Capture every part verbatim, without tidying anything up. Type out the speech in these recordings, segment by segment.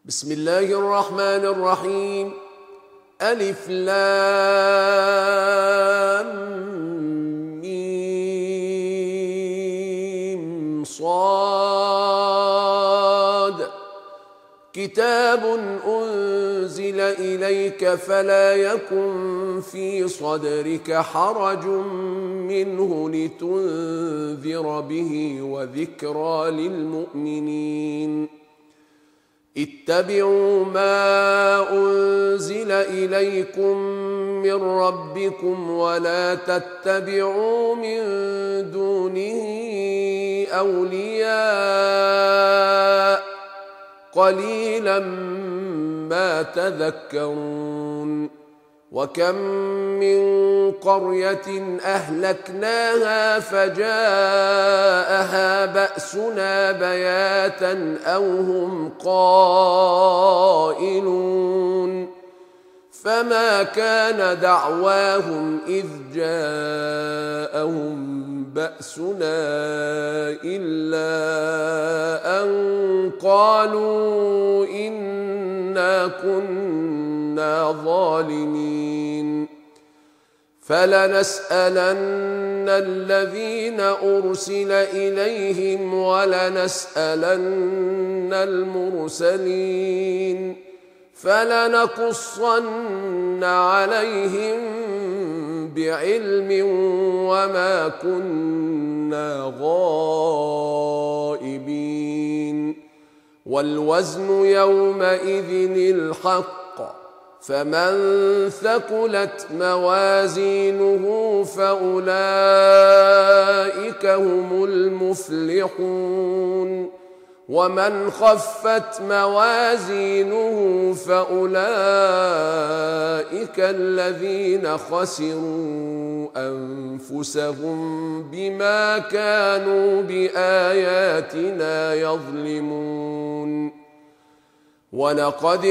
بسم الله الرحمن الرحيم. ألف لام ميم صاد. كتاب أنزل إليك فلا يكن في صدرك حرج منه لتنذر به وذكرى للمؤمنين. اتبعوا ما أنزل إليكم من ربكم ولا تتبعوا من دونه أولياء قليلا ما تذكرون. وكم من قرية أهلكناها فجاءها بأسنا بياتا أو هم قائلون. فما كان دعواهم إذ جاءهم بأسنا إلا أن قالوا إنا كنا ظالمين. فلنسألن الذين أرسل إليهم ولنسألن المرسلين فلنقصن عليهم بعلم وما كنا غائبين. والوزن يومئذ الحق فمن ثقلت موازينه فأولئك هم المفلحون. ومن خفت موازينه فأولئك الذين خسروا أنفسهم بما كانوا بآياتنا يظلمون. ولقد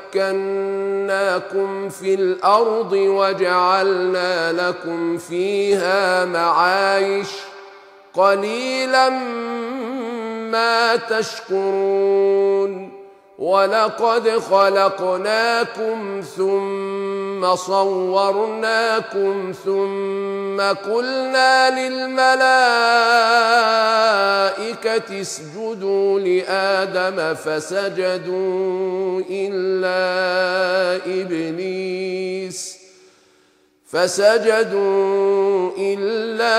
مكناكم في الأرض وجعلنا لكم فيها معايش قليلا ما تشكرون. ولقد خلقناكم ثم صورناكم ثم قلنا للملائكة اسجدوا لآدم فسجدوا إلا إبليس فسجدوا إلا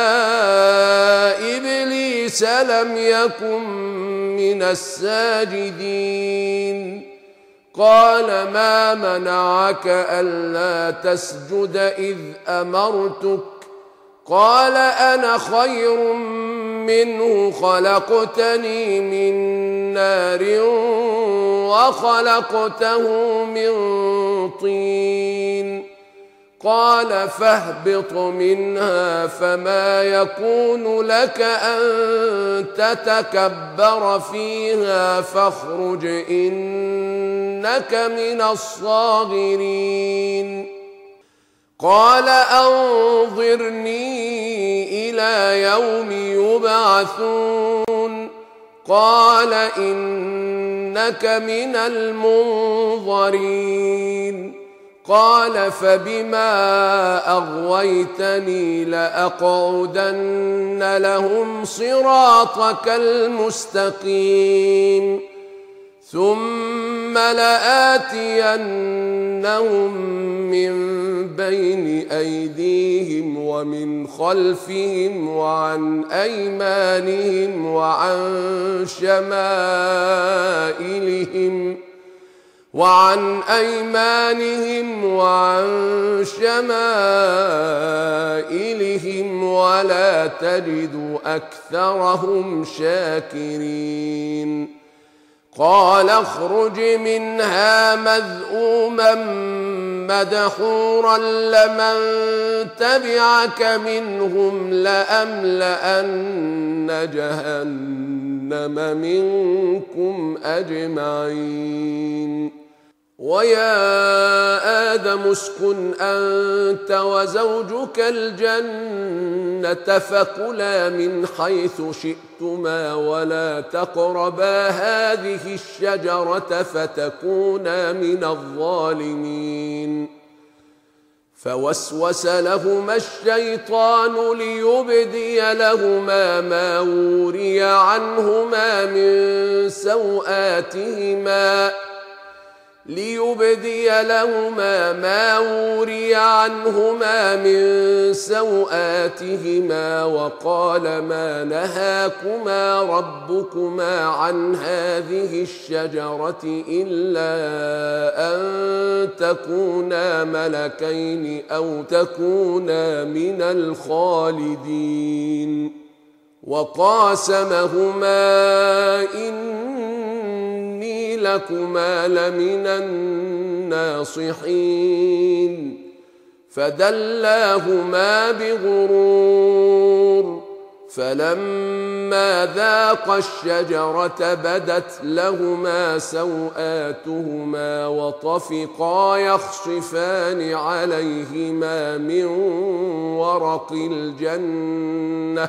إبليس لم يكن من الساجدين. قال ما منعك ألا تسجد إذ أمرتك؟ قال أنا خير منه خلقتني من نار وخلقته من طين. قال فاهبط منها فما يكون لك أن تتكبر فيها فاخرج إنك من الصاغرين. قال أنظرني إلى يوم يبعثون. قال إنك من المنظرين. قال فبما أغويتني لأقعدن لهم صراطك المستقيم ثم لآتينهم من بين أيديهم ومن خلفهم وعن أيمانهم وعن شمائلهم وعن أيمانهم وعن شمائلهم ولا تجد أكثرهم شاكرين. قال اخرج منها مذءوما مدحورا لمن تبعك منهم لأملأن جهنم منكم أجمعين. ويا آدم اسكن أنت وزوجك الجنة فكلا من حيث شئتما ولا تقربا هذه الشجرة فتكونا من الظالمين. فوسوس لهما الشيطان ليبدي لهما ما وري عنهما من سوآتهما ليبدي لهما ما وري عنهما من سوآتهما وقال ما نهاكما ربكما عن هذه الشجرة إلا أن تكونا ملكين أو تكونا من الخالدين. وقاسمهما إني لكما لمن الناصحين فدلاهما بغرور فلما ذاقا الشجرة بدت لهما سوآتهما وطفقا يخصفان عليهما من ورق الجنة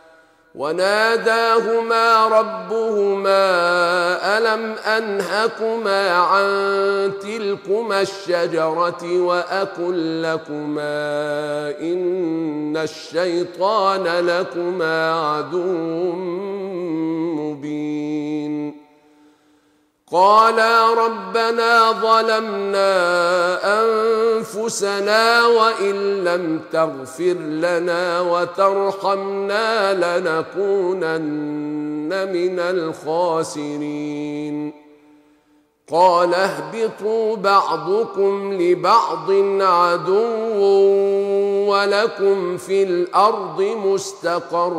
وناداهما ربهما ألم أنهكما عن تلكما الشجرة وأقل لكما إن الشيطان لكما عدو مبين. قالا ربنا ظلمنا أنفسنا وإن لم تغفر لنا وترحمنا لنكونن من الخاسرين. قال اهبطوا بعضكم لبعض عدو ولكم في الأرض مستقر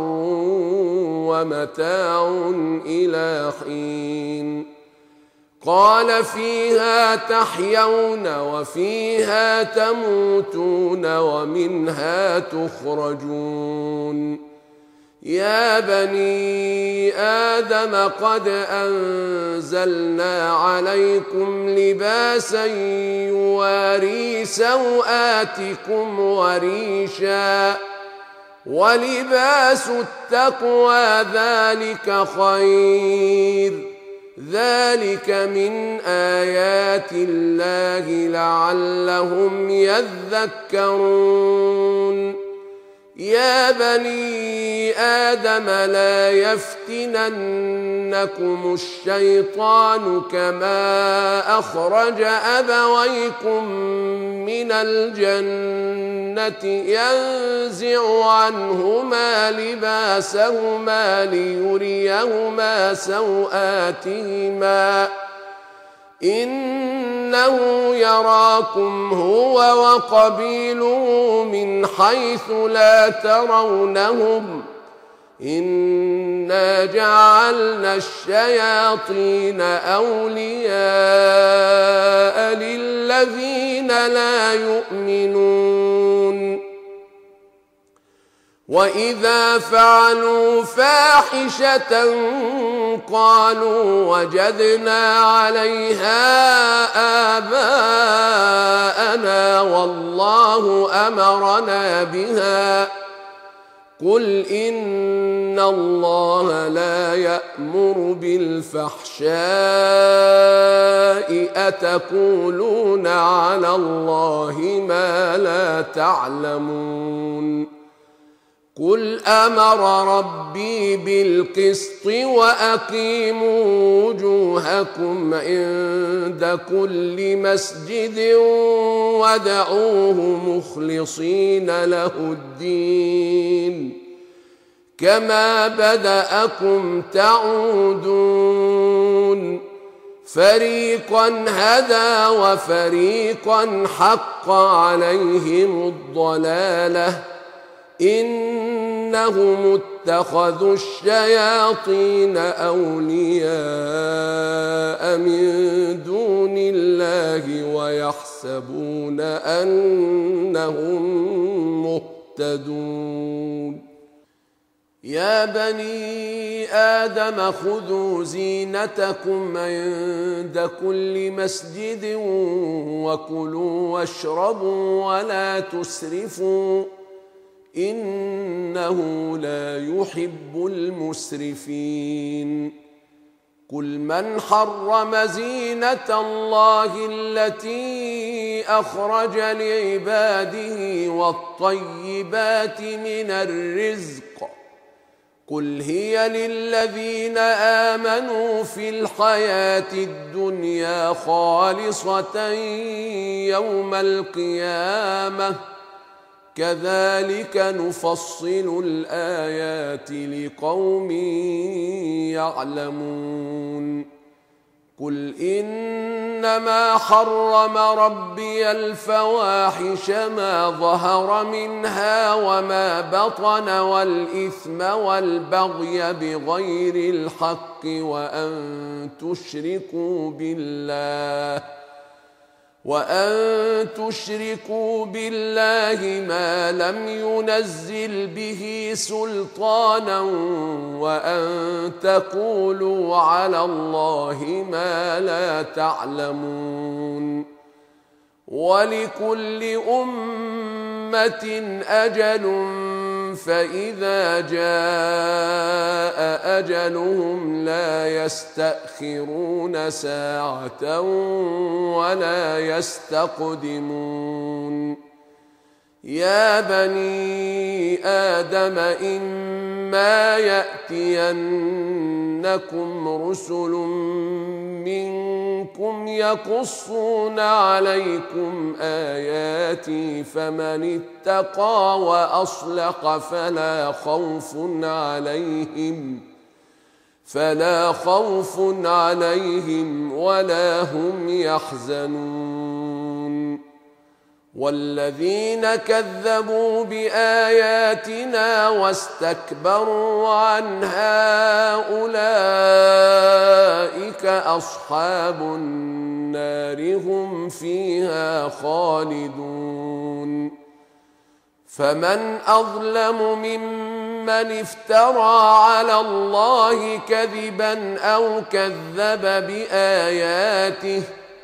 ومتاع إلى حين. قال فيها تحيون وفيها تموتون ومنها تخرجون. يا بني آدم قد أنزلنا عليكم لباسا يواري سوآتكم وريشا ولباس التقوى ذلك خير ذلك من آيات الله لعلهم يذكرون. يا بني آدم لا يفتننكم الشيطان كما أخرج أبويكم من الجنة ينزع عنهما لباسهما ليريهما سوآتهما إنه يراكم هو وقبيله من حيث لا ترونهم إنا جعلنا الشياطين أولياء للذين لا يؤمنون. وإذا فعلوا فاحشة قالوا وجدنا عليها آباءنا والله أمرنا بها قل إن الله لا يأمر بالفحشاء أتقولون على الله ما لا تعلمون. قل أمر ربي بالقسط وأقيموا وجوهكم عند كل مسجد ودعوه مخلصين له الدين كما بدأكم تعودون. فريقا هدى وفريقا حق عليهم الضلالة إنهم اتخذوا الشياطين أولياء من دون الله ويحسبون أنهم مهتدون. يا بني آدم خذوا زينتكم عند كل مسجد وكلوا واشربوا ولا تسرفوا إنه لا يحب المسرفين قل من حرم زينة الله التي أخرج لعباده والطيبات من الرزق قل هي للذين آمنوا في الحياة الدنيا خالصة يوم القيامة كذلك نفصل الآيات لقوم يعلمون قل إنما حرم ربي الفواحش ما ظهر منها وما بطن والإثم والبغي بغير الحق وأن تشركوا بالله وأن تشركوا بالله ما لم ينزل به سلطانا وأن تقولوا على الله ما لا تعلمون ولكل أمة أجل فإذا جاء أجلهم لا يستأخرون ساعة ولا يستقدمون يا بني آدم إما يأتينكم رسل منكم يقصون عليكم آياتي فمن اتقى وأصلح فلا خوف عليهم فلا خوف عليهم ولا هم يحزنون والذين كذبوا بآياتنا واستكبروا عنها أولئك أصحاب النار هم فيها خالدون فمن أظلم ممن افترى على الله كذبا أو كذب بآياته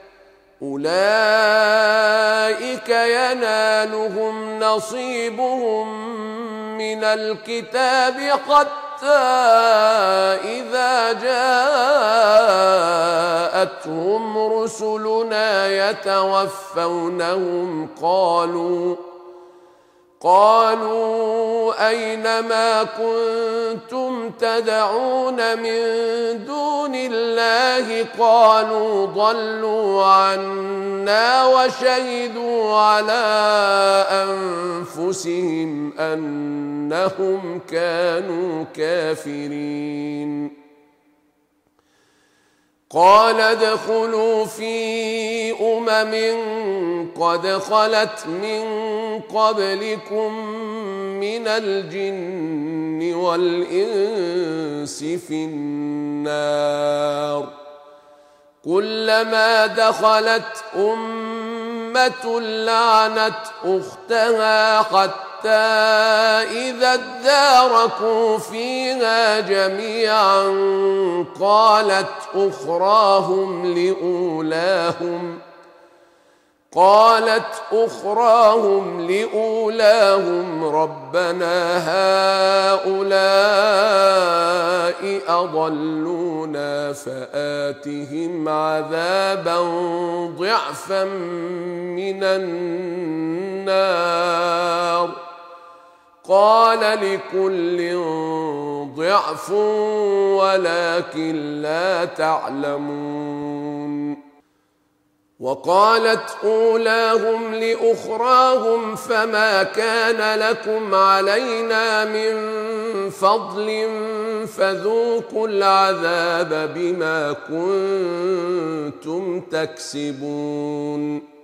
أولئك ينالهم نصيبهم من الكتاب حتى إذا جاءتهم رسلنا يتوفونهم قالوا قالوا أين ما كنتم تدعون من دون الله قالوا ضلوا عنا وشهدوا على أنفسهم أنهم كانوا كافرين قال ادخلوا في أمم قد خلت من قبلكم من الجن والإنس في النار كلما دخلت أمة لعنت أختها حتى إذا اداركوا فيها جميعا قالت أخراهم لأولاهم قالت أخراهم لأولاهم ربنا هؤلاء أضلونا فآتهم عذابا ضعفا من النار قال لكل ضعف ولكن لا تعلمون وقالت أولاهم لأخراهم فما كان لكم علينا من فضل فذوقوا العذاب بما كنتم تكسبون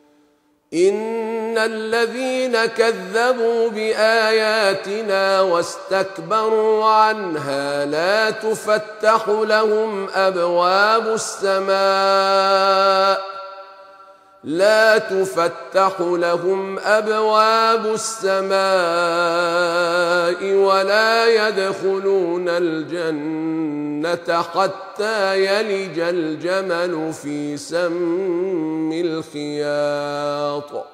إن الذين كذبوا بآياتنا واستكبروا عنها لا تفتح لهم أبواب السماء لا تفتح لهم أبواب السماء ولا يدخلون الجنة حتى يلج الجمل في سم الخياط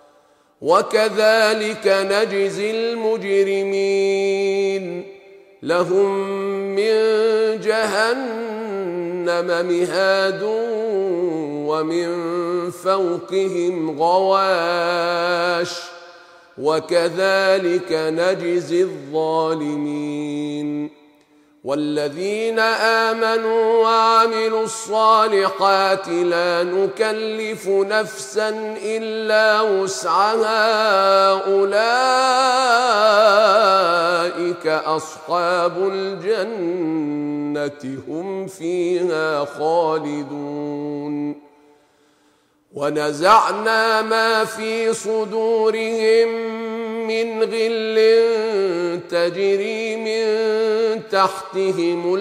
وكذلك نجزي المجرمين لهم من جهنم مهاد ومن فوقهم غواش وكذلك نجزي الظالمين والذين آمنوا وعملوا الصالحات لا نكلف نفسا إلا وسعها أولئك أصحاب الجنة هم فيها خالدون ونزعنا ما في صدورهم من غل تجري من تحتهم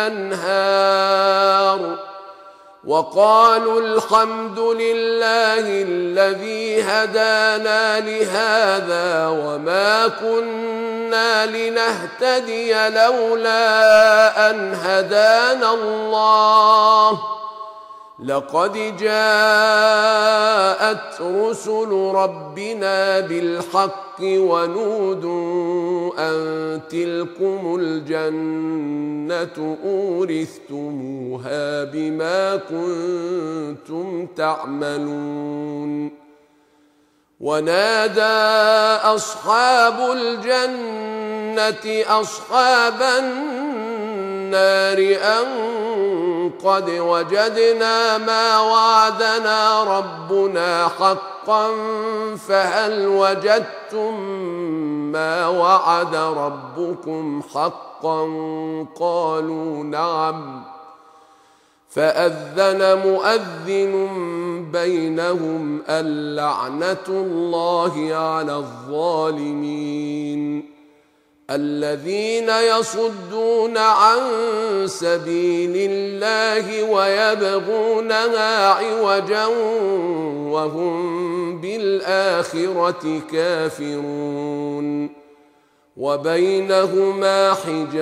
الأنهار وقالوا الحمد لله الذي هدانا لهذا وما كنا لنهتدي لولا أن هدانا الله لقد جاءت رسل ربنا بالحق ونودوا أن تلكم الجنة أورثتموها بما كنتم تعملون ونادى أصحاب الجنة أصحاب النار أن قد وجدنا ما وعدنا ربنا حقا فهل وجدتم ما وعد ربكم حقا قالوا نعم فأذن مؤذن بينهم اللعنة الله على الظالمين الذين يصدون عن سبيل الله ويبغونها عوجا وهم بالآخرة كافرون وبينهما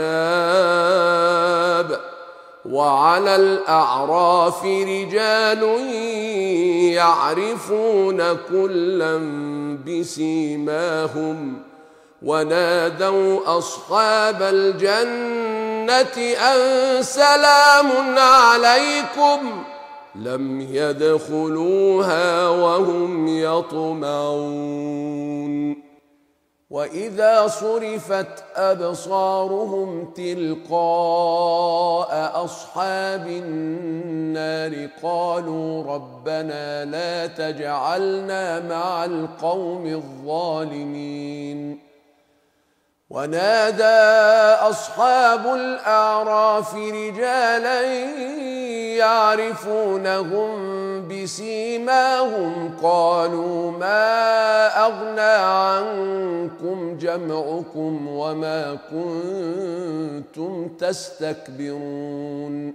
حجاب وعلى الأعراف رجال يعرفون كلا بسيماهم ونادوا أصحاب الجنة أن سلام عليكم لم يدخلوها وهم يطمعون وإذا صرفت أبصارهم تلقاء أصحاب النار قالوا ربنا لا تجعلنا مع القوم الظالمين ونادى أصحاب الأعراف رجالا يعرفونهم بسيماهم قالوا ما أغنى عنكم جمعكم وما كنتم تستكبرون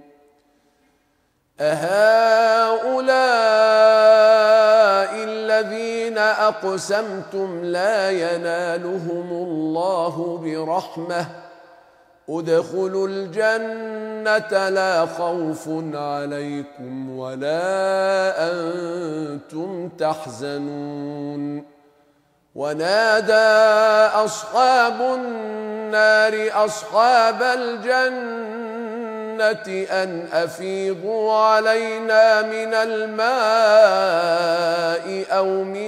أهؤلاء الذين أقسمتم لا ينالهم الله برحمة ادخلوا الجنة لا خوف عليكم ولا أنتم تحزنون ونادى أصحاب النار أصحاب الجنة أن أفيضوا علينا من الماء أو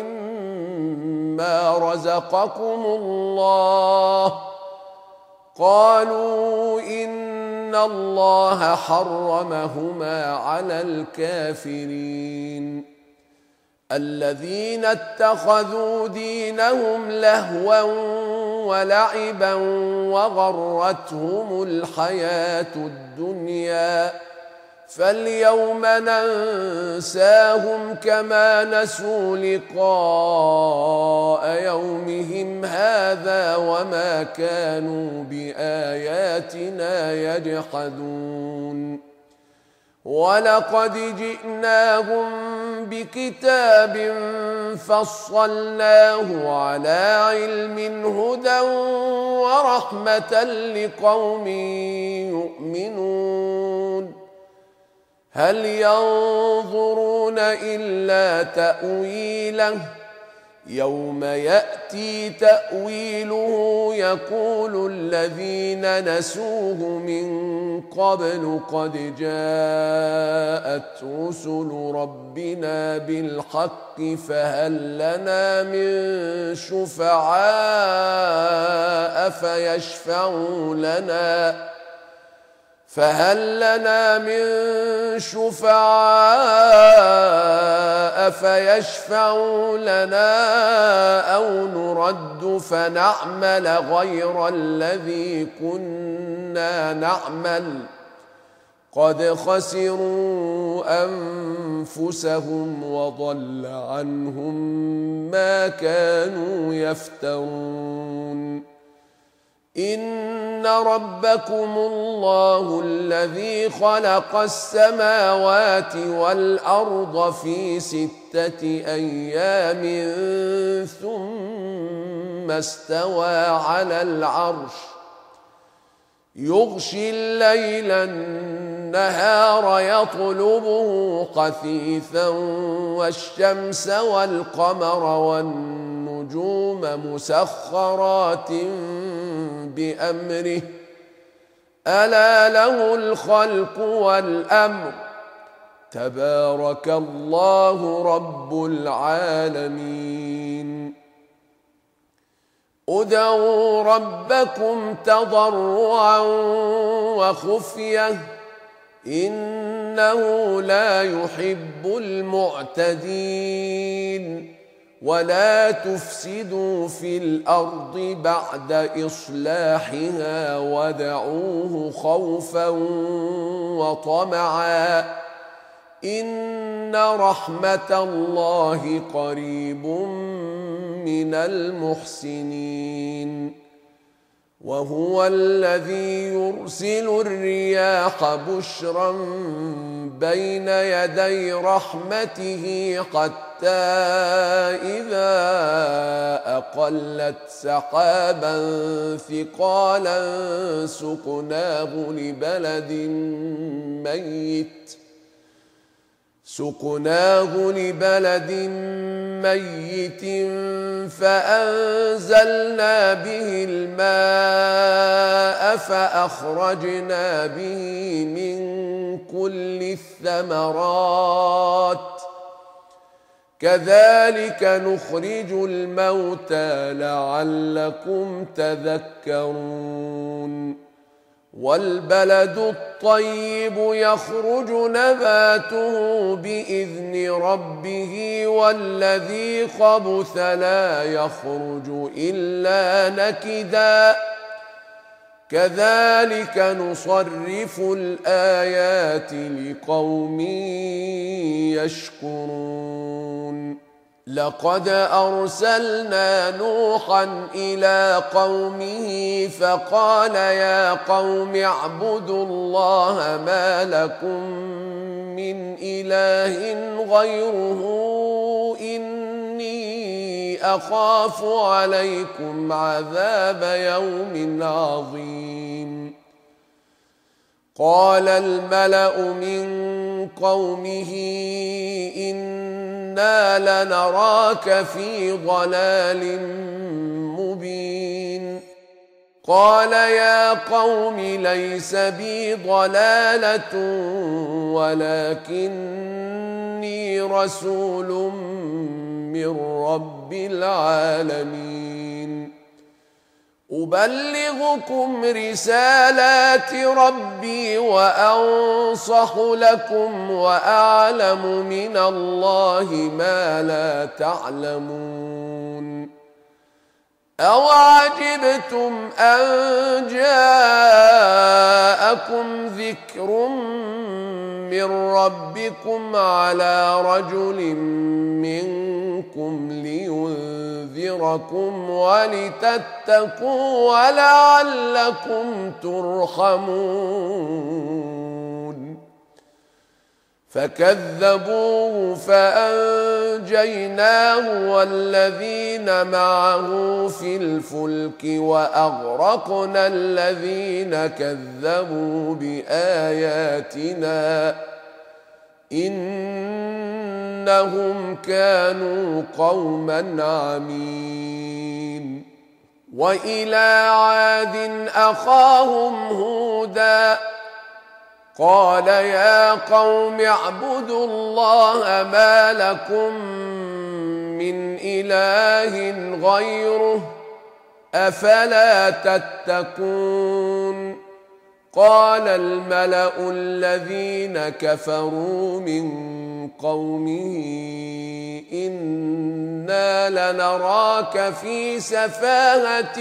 مما رزقكم الله قالوا إن الله حرمهما على الكافرين الذين اتخذوا دينهم لهوا ولعبا وغرتهم الحياة الدنيا فاليوم ننساهم كما نسوا لقاء يومهم هذا وما كانوا بآياتنا يجحدون ولقد جئناهم بكتاب فصلناه على علم هدى ورحمة لقوم يؤمنون هل ينظرون إلا تأويله يوم يأتي تأويله يقول الذين نسوه من قبل قد جاءت رسل ربنا بالحق فهل لنا من شفعاء فيشفعوا لنا فهل لنا من شفعاء فيشفعوا لنا أو نرد فنعمل غير الذي كنا نعمل قد خسروا أنفسهم وضل عنهم ما كانوا يفترون إن ربكم الله الذي خلق السماوات والأرض في ستة أيام ثم استوى على العرش يغشي الليل النهار يطلبه حثيثا والشمس والقمر والنجوم مسخرات بأمره ألا له الخلق والأمر تبارك الله رب العالمين ادعوا ربكم تضرعا وخفية إنه لا يحب المعتدين ولا تفسدوا في الأرض بعد إصلاحها ودعوه خوفا وطمعا إن رحمة الله قريب من المحسنين وهو الذي يرسل الرياح بشرا بين يدي رحمته حتى إذا أقلت سحابا ثقالا سقناه لبلد ميت سقناه لبلد ميت فأنزلنا به الماء فأخرجنا به من كل الثمرات كذلك نخرج الموتى لعلكم تذكرون والبلد الطيب يخرج نباته بإذن ربه والذي خبث لا يخرج إلا نكدا كذلك نصرف الآيات لقوم يشكرون لقد أرسلنا نوحا إلى قومه فقال يا قوم اعبدوا الله ما لكم من إله غيره إني أخاف عليكم عذاب يوم عظيم قال الملأ من قومه إنا لنراك في ضلال مبين قال يا قوم ليس بي ضلالة ولكني رسول من رب العالمين أبلغكم رسالات ربي وأنصح لكم وأعلم من الله ما لا تعلمون أوعجبتم أن جاءكم ذكر من ربكم على رجل منكم لينذركم ولتتقوا ولعلكم ترحمون فكذبوه فأنجيناه والذين معه في الفلك وأغرقنا الذين كذبوا بآياتنا إنهم كانوا قوما عمين. وإلى عاد أخاهم هودا قال يا قوم اعبدوا الله ما لكم من إله غيره أفلا تتقون. قال الملأ الذين كفروا من قومه إنا لنراك في سفاهة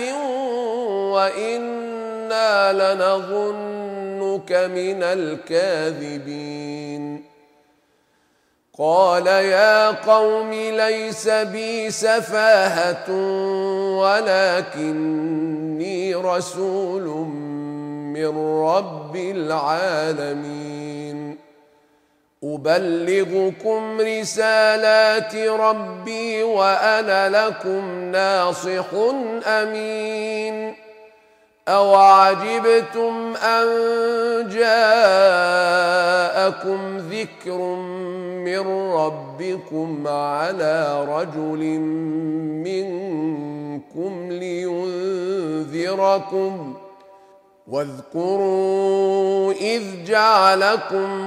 وإنا لنظنك من الكاذبين. قال يا قوم ليس بي سفاهة ولكني رسول من رب العالمين أبلغكم رسالات ربي وأنا لكم ناصح أمين. أوعجبتم أن جاءكم ذكر من ربكم على رجل منكم لينذركم واذكروا إذ جعلكم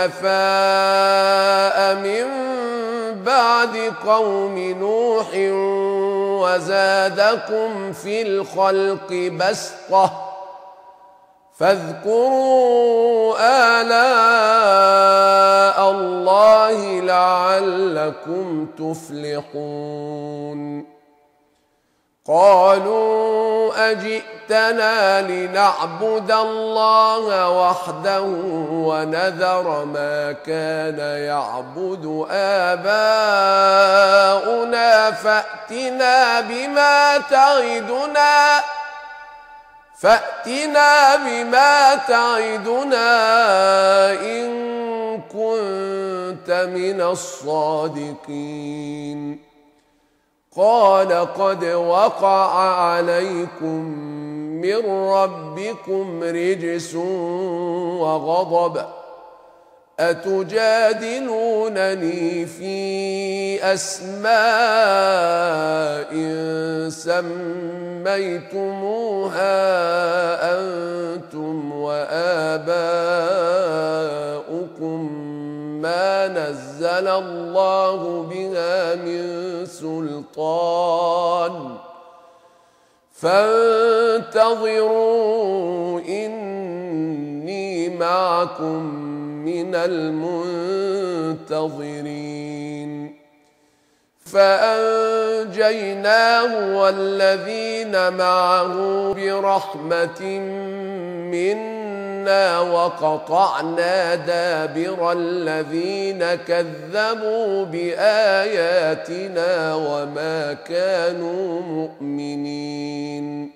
خلفاء من بعد قوم نوح وزادكم في الخلق بسطة فاذكروا آلاء الله لعلكم تفلحون. قالوا أجئتنا لنعبد الله وحده ونذر ما كان يعبد آباؤنا فأتنا بما تعدنا فأتنا بما تعدنا إن كنت من الصادقين. قال قد وقع عليكم من ربكم رجس وغضب أتجادلونني في أسماء سميتموها أنتم وآباؤكم ما نزل الله بها من سلطان فانتظروا إني معكم من المنتظرين. فأنجيناه والذين معه برحمة منا وقطعنا دابر الذين كذبوا بآياتنا وما كانوا مؤمنين.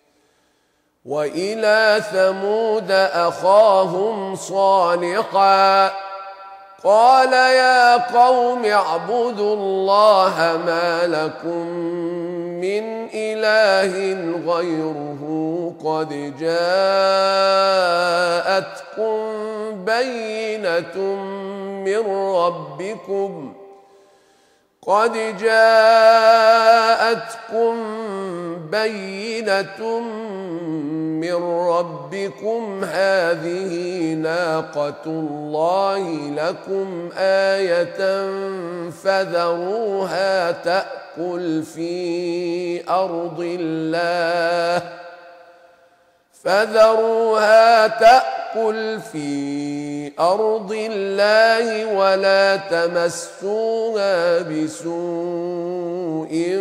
وإلى ثمود أخاهم صالحا قال يا قوم اعبدوا الله ما لكم من إله غيره قد جاءتكم بينة من ربكم قد جاءتكم بينة من ربكم هذه ناقة الله لكم آية فذروها تأكل في أرض الله فذروها تأكل في أرض الله ولا تمسوها بسوء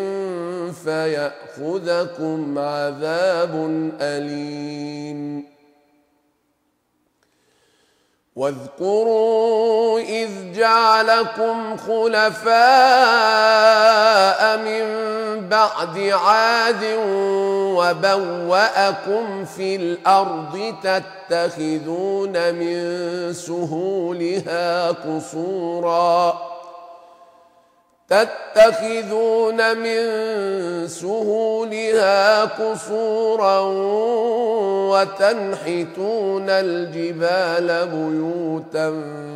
فيأخذكم عذاب أليم. واذكروا إذ جعلكم خلفاء من بعد عاد وبوأكم في الأرض تتخذون من سهولها قصورا تتخذون من سهولها قصورا وتنحتون الجبال بيوتا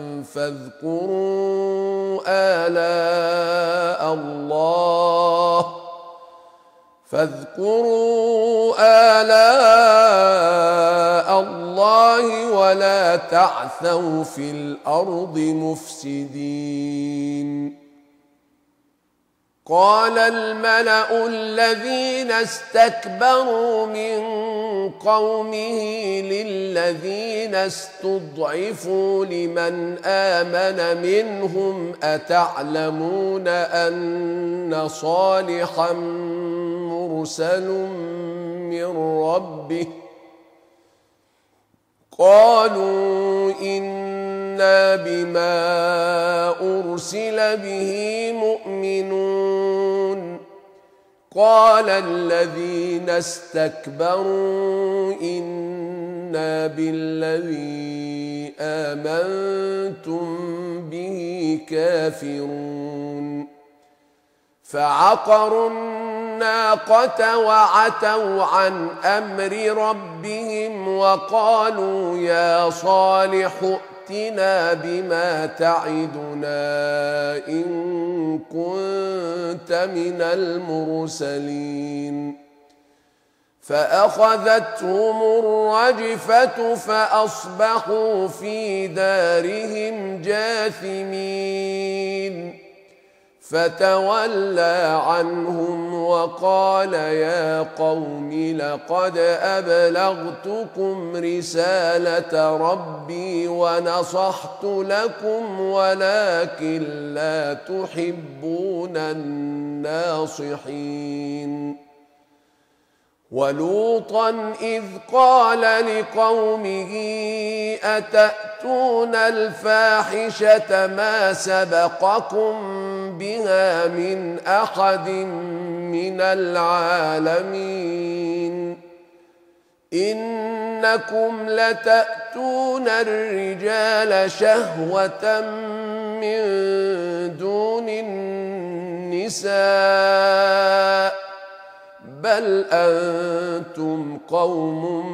فاذكروا آلاء الله فاذكروا آلاء الله ولا تعثوا في الأرض مفسدين. قال الملأ الذين استكبروا من قومه للذين استضعفوا لمن آمن منهم أتعلمون أن صالحا مرسل من ربه قالوا إنا بما أرسل به مؤمنون. قال الذين استكبروا إنا بالذي آمنتم به كافرون. فعقروا الناقة وعتوا عن أمر ربهم وقالوا يا صالح ائتنا بما تعدنا إن كنت من المرسلين. فأخذتهم الرجفة فأصبحوا في دارهم جاثمين. فتولى عنهم وقال يا قوم لقد أبلغتكم رسالة ربي ونصحت لكم ولكن لا تحبون الناصحين. ولوطا إذ قال لقومه أتأتون الفاحشة ما سبقكم بها من أحد من العالمين إنكم لتأتون الرجال شهوة من دون النساء بل أنتم قوم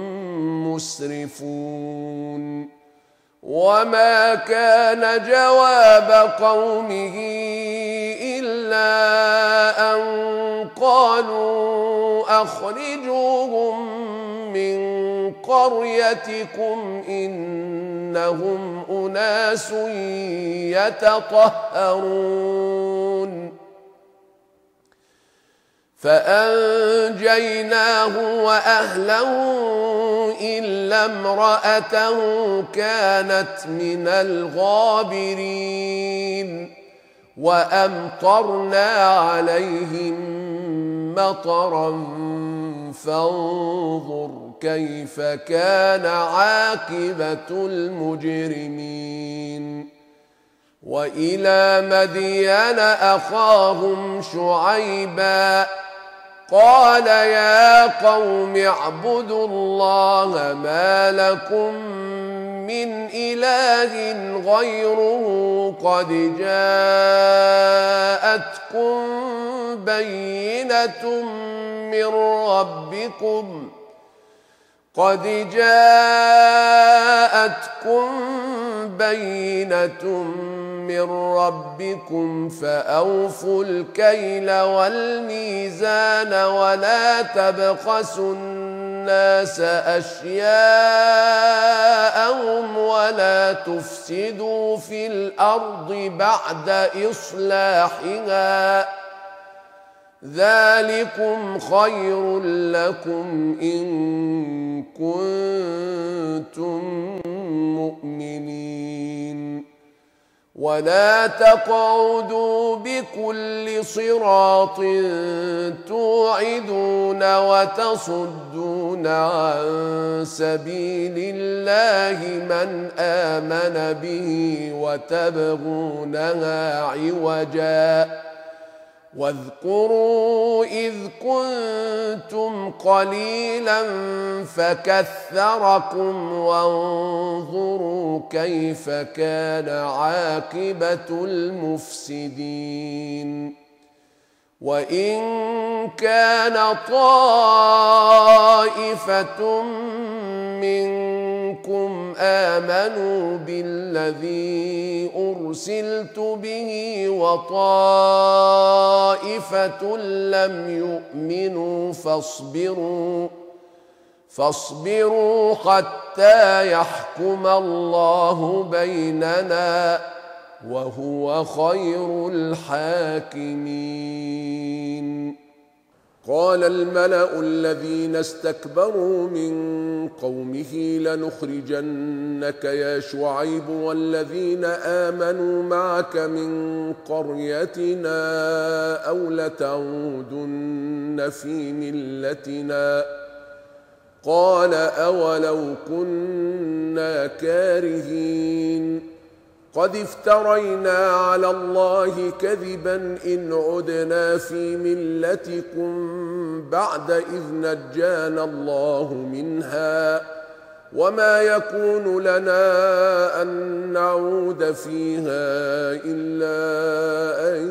مسرفون. وما كان جواب قومه إلا أن قالوا أخرجوهم من قريتكم إنهم أناس يتطهرون. فأنجيناه وأهله إلا امرأته كانت من الغابرين. وأمطرنا عليهم مطرا فانظر كيف كان عاقبة المجرمين. وإلى مدين أخاهم شعيبا قال يا قوم اعبدوا الله ما لكم من إله غيره قد جاءتكم بينة من ربكم قد جاءتكم بينة من ربكم فأوفوا الكيل والميزان ولا تبخسوا الناس أشياءهم ولا تفسدوا في الأرض بعد إصلاحها ذلكم خير لكم إن كنتم مؤمنين. ولا تقعدوا بكل صراط توعدون وتصدون عن سبيل الله من آمن به وتبغونها عوجا واذكروا إذ كنتم قليلا فكثركم وانظروا كيف كان عاقبة المفسدين وإن كان طائفة منكم آمنوا بالذي أرسلت به وطائفة لم يؤمنوا فاصبروا فاصبروا حتى يحكم الله بيننا وهو خير الحاكمين. قال الملأ الذين استكبروا من قومه لنخرجنك يا شعيب والذين آمنوا معك من قريتنا أو لتعودن في ملتنا قال أولو كنا كارهين قد افترينا على الله كذبا إن عدنا في ملتكم بعد إذ نجانا الله منها وما يكون لنا أن نعود فيها إلا أن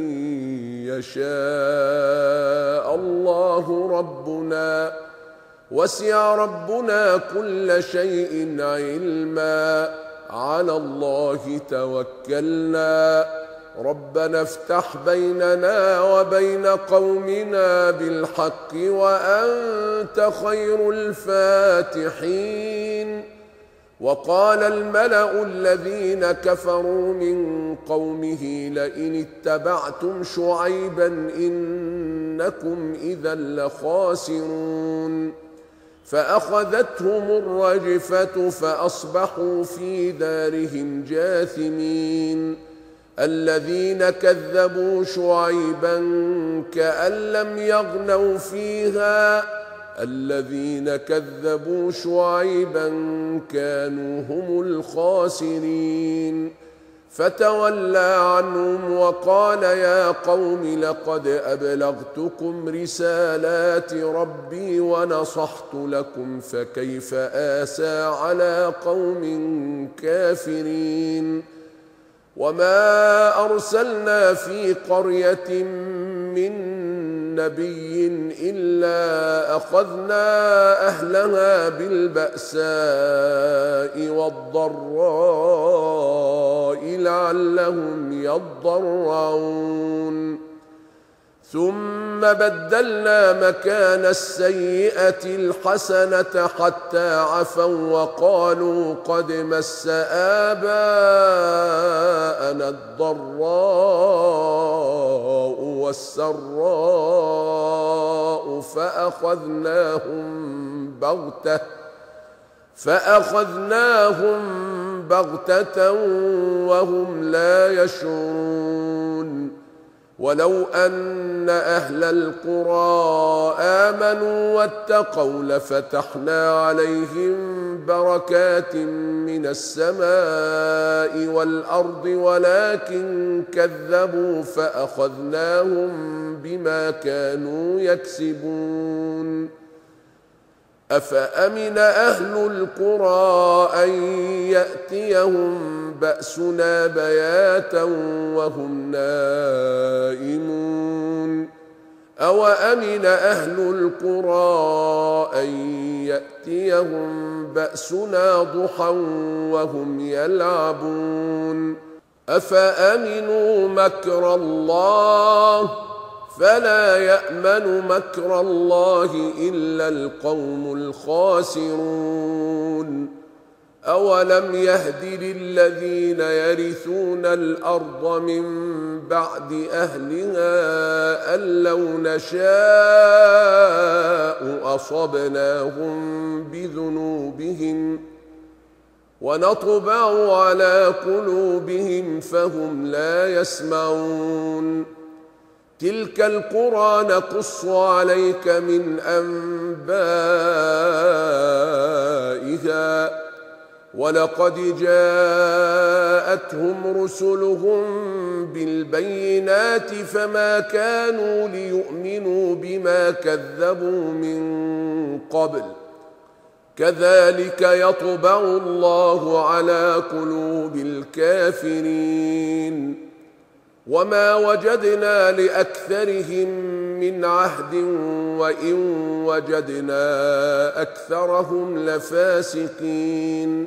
يشاء الله ربنا وسع ربنا كل شيء علما على الله توكلنا ربنا افتح بيننا وبين قومنا بالحق وأنت خير الفاتحين. وقال الملأ الذين كفروا من قومه لئن اتبعتم شعيبا إنكم إذا لخاسرون فأخذتهم الرجفة فأصبحوا في دارهم جاثمين. الذين كذبوا شعيبا كأن لم يغنوا فيها الذين كذبوا شعيبا كانوا هم الخاسرين فتولى عنهم وقال يا قوم لقد أبلغتكم رسالات ربي ونصحت لكم فكيف آسى على قوم كافرين. وما أرسلنا في قرية من نبي إلا أخذنا أهلها بالبأساء والضراء لعلهم يضرعون ثم بدلنا مكان السيئة الحسنة حتى عفوا وقالوا قد مس آباءنا الضراء والسراء فأخذناهم بغتة فأخذناهم بغتة وهم لا يشعرون. ولو أن أهل القرى آمنوا واتقوا لفتحنا عليهم بركات من السماء والأرض ولكن كذبوا فأخذناهم بما كانوا يكسبون. أفأمن أهل القرى أن يأتيهم بأسنا بياتا وهم نائمون أوأمن أهل القرى أن يأتيهم بأسنا ضحى وهم يلعبون أفأمنوا مكر الله فلا يأمن مكر الله إلا القوم الخاسرون. أولم يهد للذين يرثون الأرض من بعد أهلها أن لو نشاء أصبناهم بذنوبهم ونطبع على قلوبهم فهم لا يسمعون تلك القرى نقص عليك من أنبائها ولقد جاءتهم رسلهم بالبينات فما كانوا ليؤمنوا بما كذبوا من قبل كذلك يطبع الله على قلوب الكافرين وما وجدنا لأكثرهم من عهد وإن وجدنا أكثرهم لفاسقين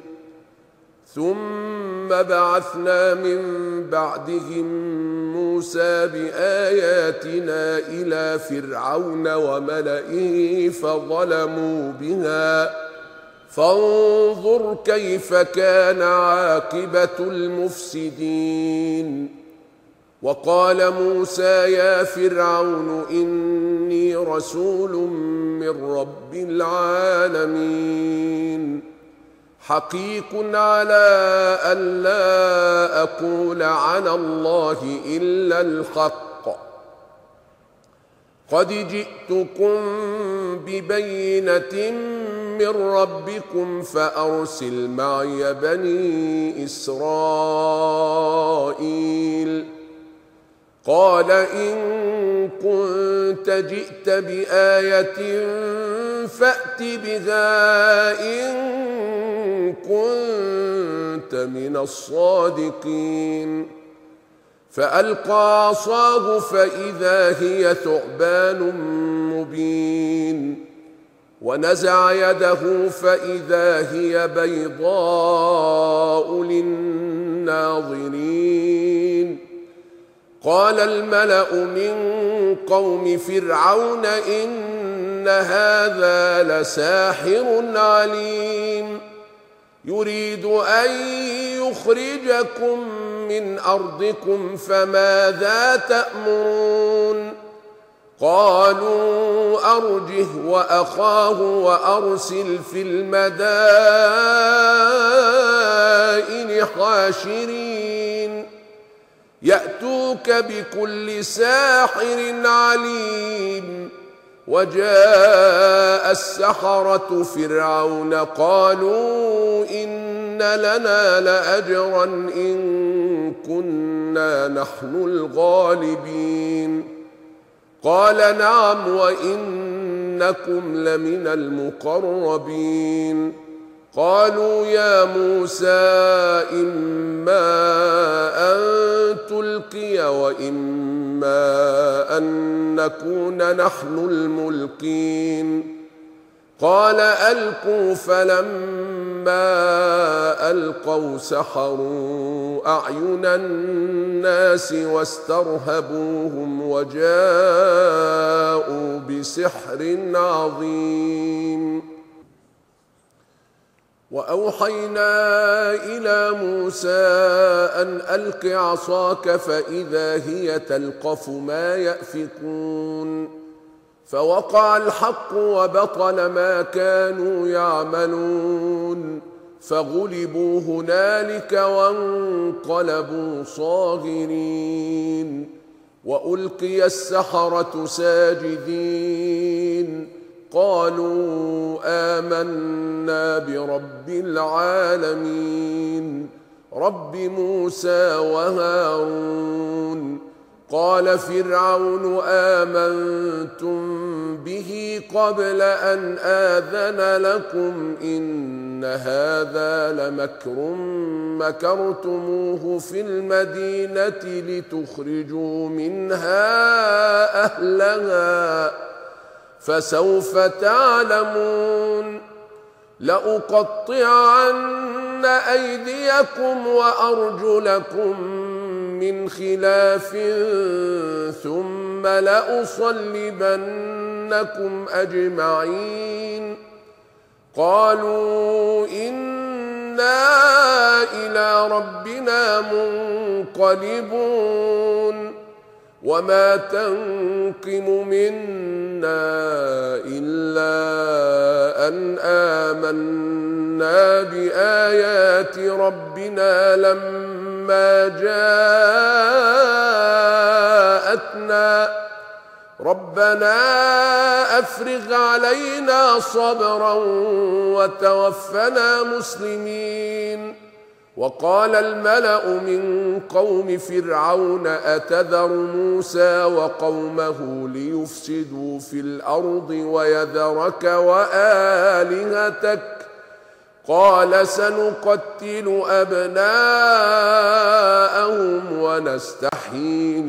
ثم بعثنا من بعدهم موسى بآياتنا إلى فرعون وملئه فظلموا بها فانظر كيف كان عاقبة المفسدين وقال موسى يا فرعون إني رسول من رب العالمين حقيق على أن لا أقول على الله إلا الحق قد جئتكم ببينة من ربكم فأرسل معي بني إسرائيل قال إن كنت جئت بآية فأت بها إن كنت من الصادقين فألقى عصاه فإذا هي ثعبان مبين ونزع يده فإذا هي بيضاء للناظرين قال الملأ من قوم فرعون إن هذا لساحر عليم يريد أن يخرجكم من أرضكم فماذا تأمرون قالوا أرجه وأخاه وأرسل في المدائن حاشرين يأتوك بكل ساحر عليم وجاء السحرة فرعون قالوا إن لنا لأجرا إن كنا نحن الغالبين قال نعم وإنكم لمن المقربين قالوا يا موسى إما أن تلقي وإما أن نكون نحن الملقين قال ألقوا فلما ألقوا سحروا أعين الناس واسترهبوهم وجاءوا بسحر عظيم وأوحينا إلى موسى أن ألق عصاك فإذا هي تلقف ما يأفكون فوقع الحق وبطل ما كانوا يعملون فغلبوا هنالك وانقلبوا صاغرين وألقي السحرة ساجدين قالوا آمنا برب العالمين رب موسى وهارون قال فرعون آمنتم به قبل أن آذن لكم إن هذا لمكر مكرتموه في المدينة لتخرجوا منها أهلها فسوف تعلمون لأقطعن أيديكم وأرجلكم من خلاف ثم لأصلبنكم أجمعين قالوا إنا إلى ربنا منقلبون وما تنقم منا إلا أن آمنا آمنا بآيات ربنا لما جاءتنا ربنا أفرغ علينا صبرا وتوفنا مسلمين. وقال الملأ من قوم فرعون أتذر موسى وقومه ليفسدوا في الأرض ويذرك وآلهتك قال سنقتل أبناءهم ونستحيي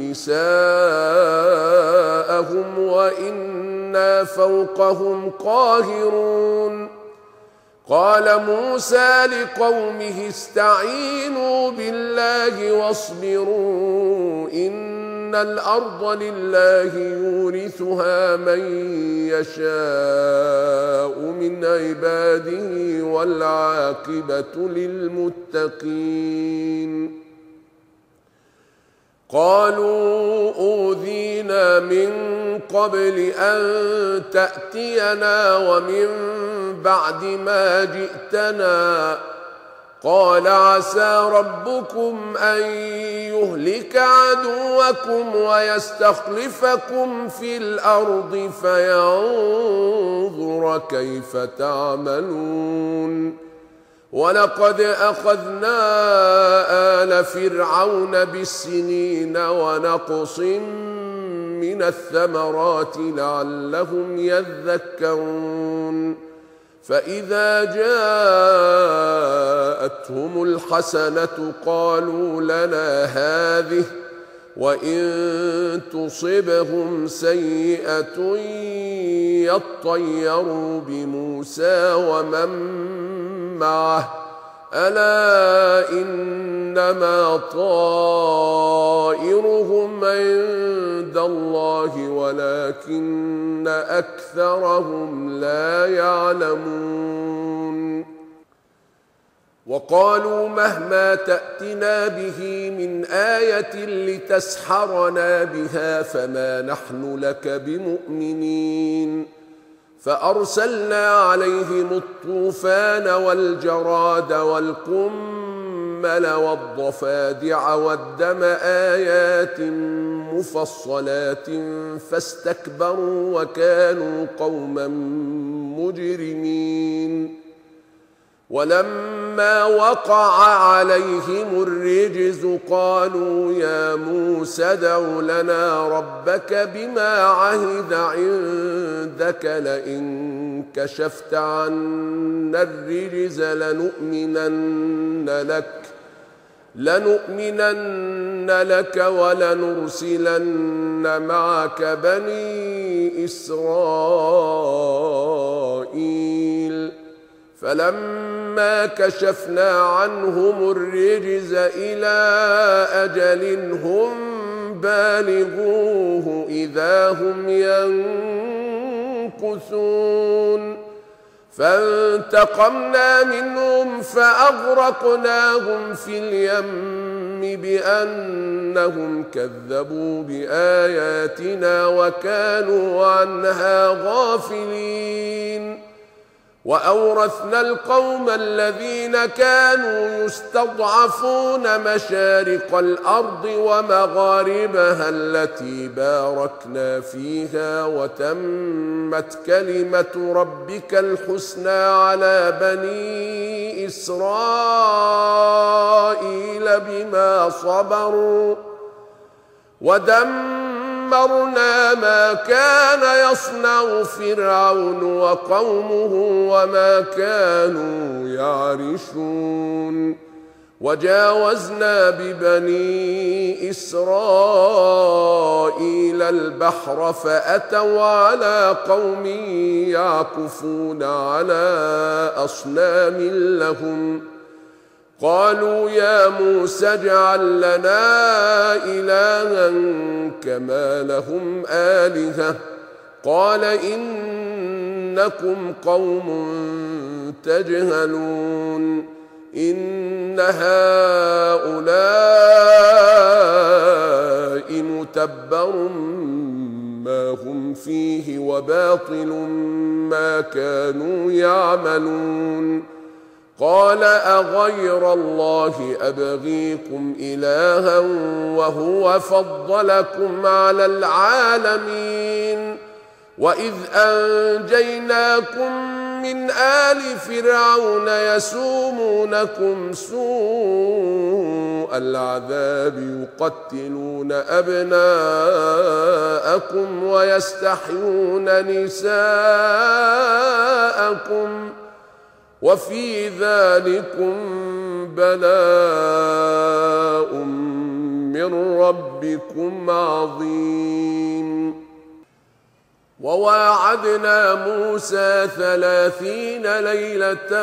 نساءهم وإنا فوقهم قاهرون. قال موسى لقومه استعينوا بالله واصبروا إن الأرض لله يورثها من يشاء من عباده والعاقبة للمتقين. قالوا أوذينا من قبل أن تأتينا ومن بعد ما جئتنا قال عسى ربكم أن يهلك عدوكم ويستخلفكم في الأرض فينظر كيف تعملون. ولقد أخذنا آل فرعون بالسنين ونقص من الثمرات لعلهم يذكرون. فإذا جاءتهم الحسنة قالوا لنا هذه وإن تصبهم سيئة يطيروا بموسى ومن معه ألا إنما طائرهم عند الله ولكن أكثرهم لا يعلمون. وقالوا مهما تأتنا به من آية لتسحرنا بها فما نحن لك بمؤمنين. فأرسلنا عليهم الطوفان والجراد والقمل والضفادع والدم آيات مفصلات فاستكبروا وكانوا قوما مجرمين. ولما وقع عليهم الرجز قالوا يا موسى ادع لنا ربك بما عهد عندك لئن كشفت عنا الرجز لنؤمنن لك لنؤمنن لك ولنرسلن معك بني إسرائيل. فلما كشفنا عنهم الرجز إلى أجل هم بالغوه إذا هم ينكثون. فانتقمنا منهم فأغرقناهم في اليم بأنهم كذبوا بآياتنا وكانوا عنها غافلين. وأورثنا القوم الذين كانوا يستضعفون مشارق الأرض ومغاربها التي باركنا فيها وتمت كلمة ربك الحسنى على بني إسرائيل بما صبروا ودمرنا ما كان يصنع فرعون وقومه وما كانوا يعرشون. وجاوزنا ببني إسرائيل البحر فأتوا على قوم يعكفون على أصنام لهم قالوا يا موسى اجعل لنا إلها كما لهم آلهة قال إنكم قوم تجهلون. إن هؤلاء متبر ما هم فيه وباطل ما كانوا يعملون. قال أغير الله أبغيكم إلها وهو فضلكم على العالمين وإذ أنجيناكم من آل فرعون يسومونكم سوء العذاب يقتلون أبناءكم ويستحيون نساءكم وفي ذلكم بلاء من ربكم عظيم. وواعدنا موسى ثلاثين ليلة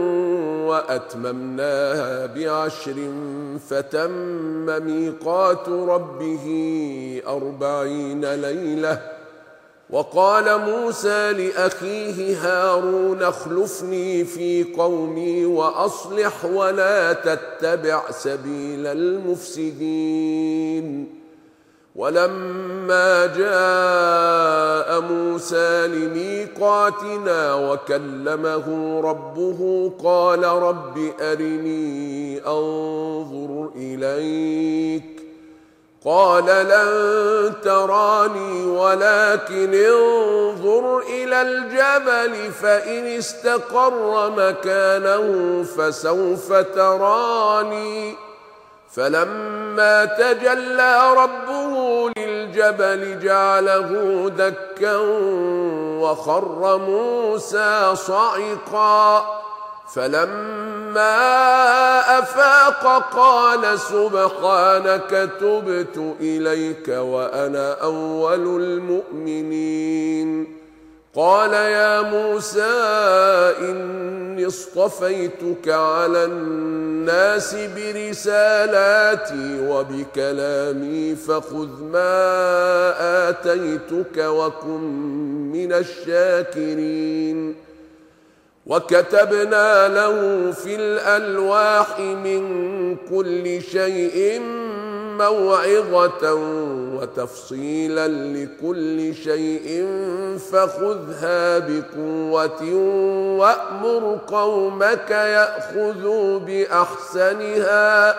وأتممناها بعشر فتم ميقات ربه أربعين ليلة. وقال موسى لأخيه هارون اخلفني في قومي وأصلح ولا تتبع سبيل المفسدين. ولما جاء موسى لميقاتنا وكلمه ربه قال رب أرني أنظر إليك قال لن تراني ولكن انظر إلى الجبل فإن استقر مكانه فسوف تراني. فلما تجلى ربه للجبل جعله دكا وخر موسى صعقا. فلما أفاق قال سبحانك تبت إليك وأنا أول المؤمنين. قال يا موسى إني اصطفيتك على الناس برسالاتي وبكلامي فخذ ما آتيتك وكن من الشاكرين. وكتبنا له في الألواح من كل شيء موعظة وتفصيلا لكل شيء فخذها بقوة وأمر قومك يأخذوا بأحسنها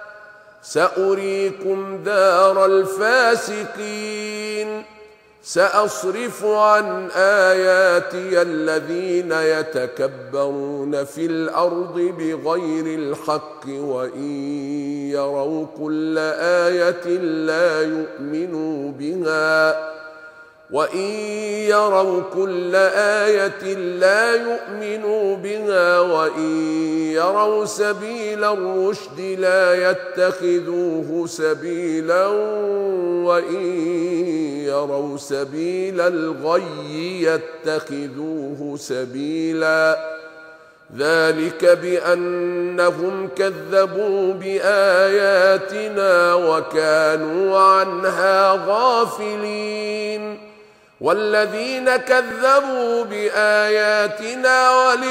سأريكم دار الفاسقين. سأصرف عن آياتي الذين يتكبرون في الأرض بغير الحق وإن يروا كل آية لا يؤمنوا بها وإن يروا كل آية لا يؤمنوا بها وإن يروا سبيل الرشد لا يتخذوه سبيلا وإن يروا سبيل الغي يتخذوه سبيلا. ذلك بأنهم كذبوا بآياتنا وكانوا عنها غافلين. والذين كذبوا بآياتنا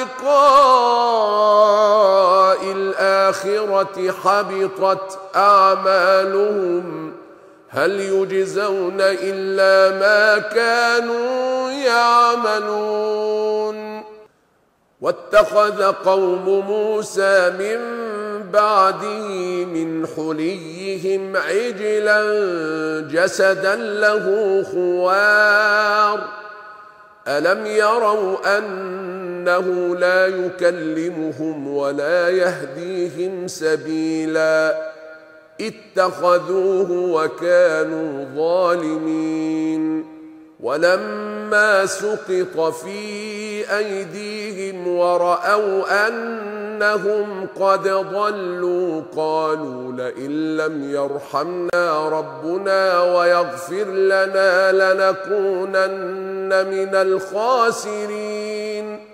ولقاء الآخرة حبطت أعمالهم هل يجزون إلا ما كانوا يعملون. واتخذ قوم موسى من بعده من حليهم عجلا جسدا له خوار ألم يروا أنه لا يكلمهم ولا يهديهم سبيلا اتخذوه وكانوا ظالمين. ولما سقط في أيديهم ورأوا أنهم قد ضلوا قالوا لئن لم يرحمنا ربنا ويغفر لنا لنكونن من الخاسرين.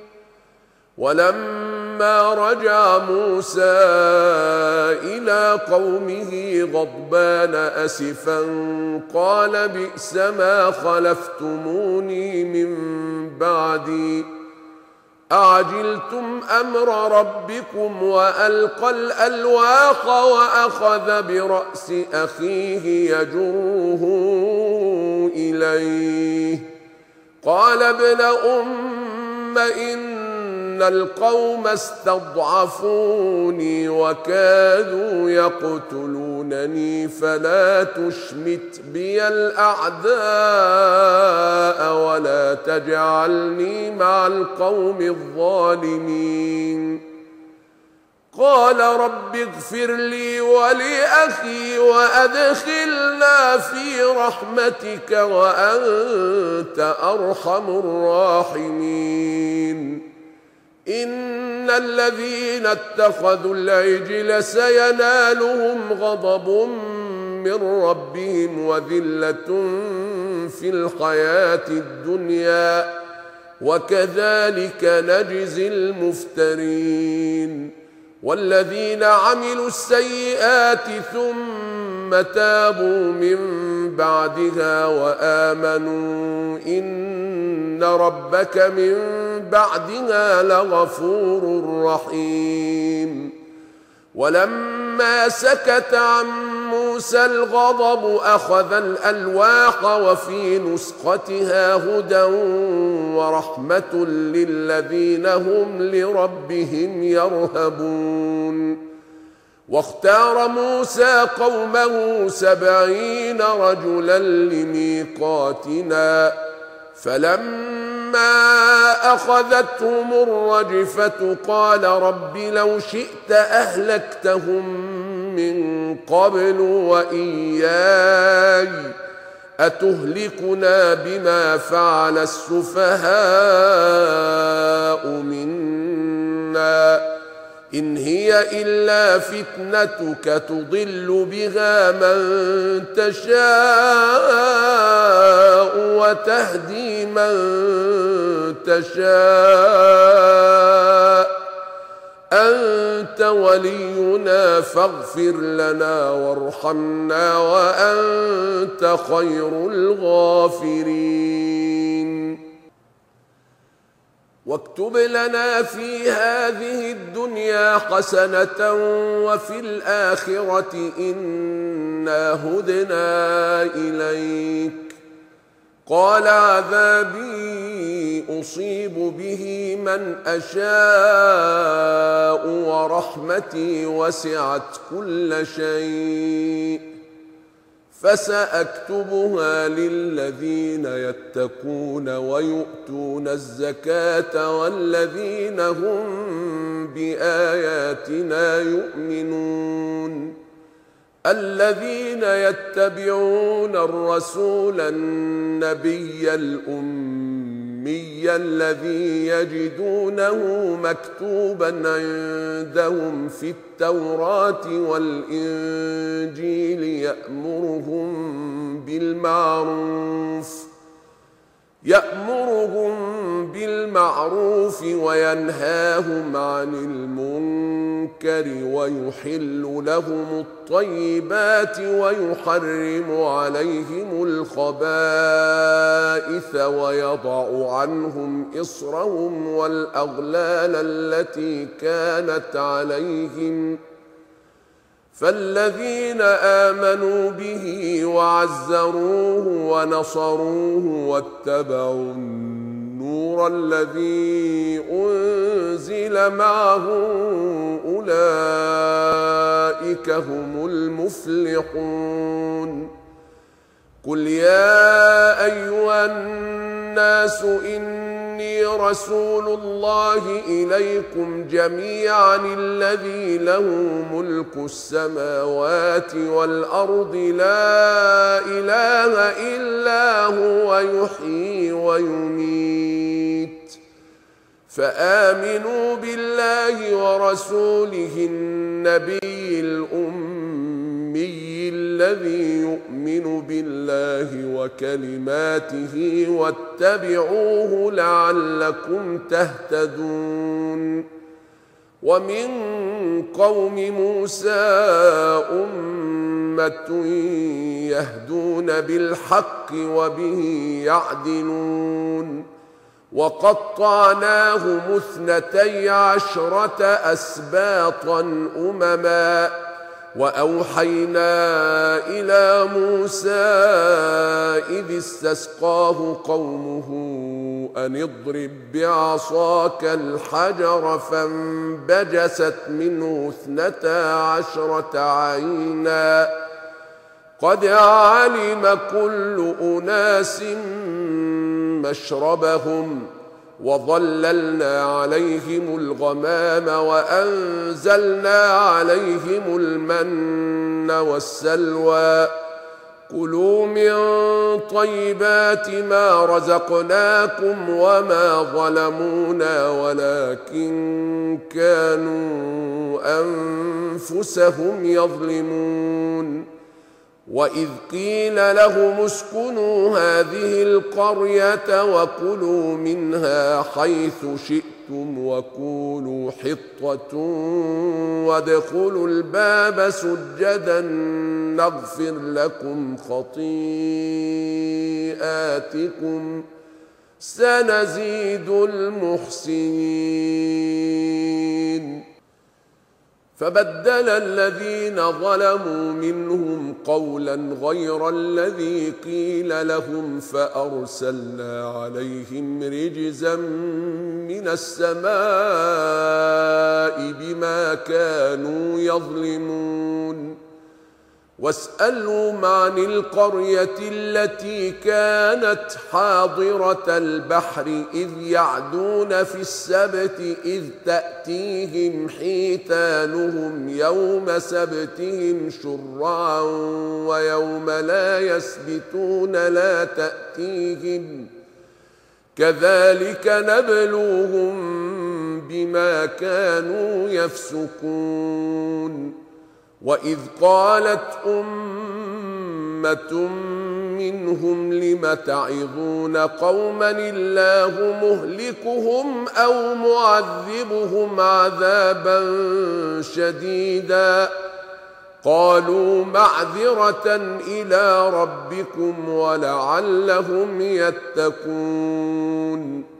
ولما رجع موسى إلى قومه غضبان أسفا قال بئس ما خلفتموني من بعدي أعجلتم أمر ربكم وألقى الألواح وأخذ برأس أخيه يجره إليه قال ابن أم إن إن القوم استضعفوني وكادوا يقتلونني فلا تشمت بي الأعداء ولا تجعلني مع القوم الظالمين. قال رب اغفر لي ولأخي وأدخلنا في رحمتك وأنت أرحم الراحمين. إن الذين اتخذوا العجل سينالهم غضب من ربهم وذلة في الحياة الدنيا وكذلك نجزي المفترين. والذين عملوا السيئات ثم تابوا من بعدها وآمنوا إن ربك من بعدها لغفور رحيم. ولما سكت عن موسى الغضب أخذ الألواح وفي نسختها هدى ورحمة للذين هم لربهم يرهبون. واختار موسى قومه سبعين رجلا لميقاتنا فلما أخذتهم الرجفة قال رب لو شئت أهلكتهم من قبل وإياي أتهلكنا بما فعل السفهاء منا إن هي إلا فتنتك تضل بها من تشاء وتهدي من تشاء أنت ولينا فاغفر لنا وارحمنا وأنت خير الغافرين. واكتب لنا في هذه الدنيا حسنة وفي الآخرة إنا هدنا إليك. قال عذابي أصيب به من أشاء ورحمتي وسعت كل شيء فسأكتبها للذين يتقون ويؤتون الزكاة والذين هم بآياتنا يؤمنون. الذين يتبعون الرسول النبي الأمي الذي يجدونه مكتوبا عندهم في التوراة والإنجيل يأمرهم بالمعروف يأمرهم بالمعروف وينهاهم عن المنكر ويحل لهم الطيبات ويحرم عليهم الخبائث ويضع عنهم إصرهم والأغلال التي كانت عليهم. فالذين آمنوا به وعزروه ونصروه واتبعوا النور الذي أنزل معه أولئك هم المفلحون. قل يا أيها الناس إني رسول الله إليكم جميعا الذي له ملك السماوات والأرض لا إله إلا هو يحيي ويميت فآمنوا بالله ورسوله النبي الأمي الذي يؤمن بالله وكلماته واتبعوه لعلكم تهتدون. ومن قوم موسى أمة يهدون بالحق وبه يعدلون. وقطعناهم اثنتي عشرة أسباطا أمما وأوحينا إلى موسى إذ استسقاه قومه أن اضرب بعصاك الحجر فانبجست منه اثنتا عشرة عينا قد علم كل أناس مشربهم وظللنا عليهم الغمام وأنزلنا عليهم المن والسلوى كلوا من طيبات ما رزقناكم وما ظلمونا ولكن كانوا أنفسهم يظلمون وإذ قيل لهم اسكنوا هذه القرية وكلوا منها حيث شئتم وقولوا حطة وادخلوا الباب سجدا نغفر لكم خطيئاتكم سنزيد المحسنين فبدل الذين ظلموا منهم قولا غير الذي قيل لهم فأرسلنا عليهم رجزا من السماء بما كانوا يظلمون واسألهم عن القرية التي كانت حاضرة البحر إذ يعدون في السبت إذ تأتيهم حيتانهم يوم سبتهم شرعا ويوم لا يسبتون لا تأتيهم كذلك نبلوهم بما كانوا يفسقون وإذ قالت أمة منهم لم تعظون قوما الله مهلكهم أو معذبهم عذابا شديدا قالوا معذرة إلى ربكم ولعلهم يتقون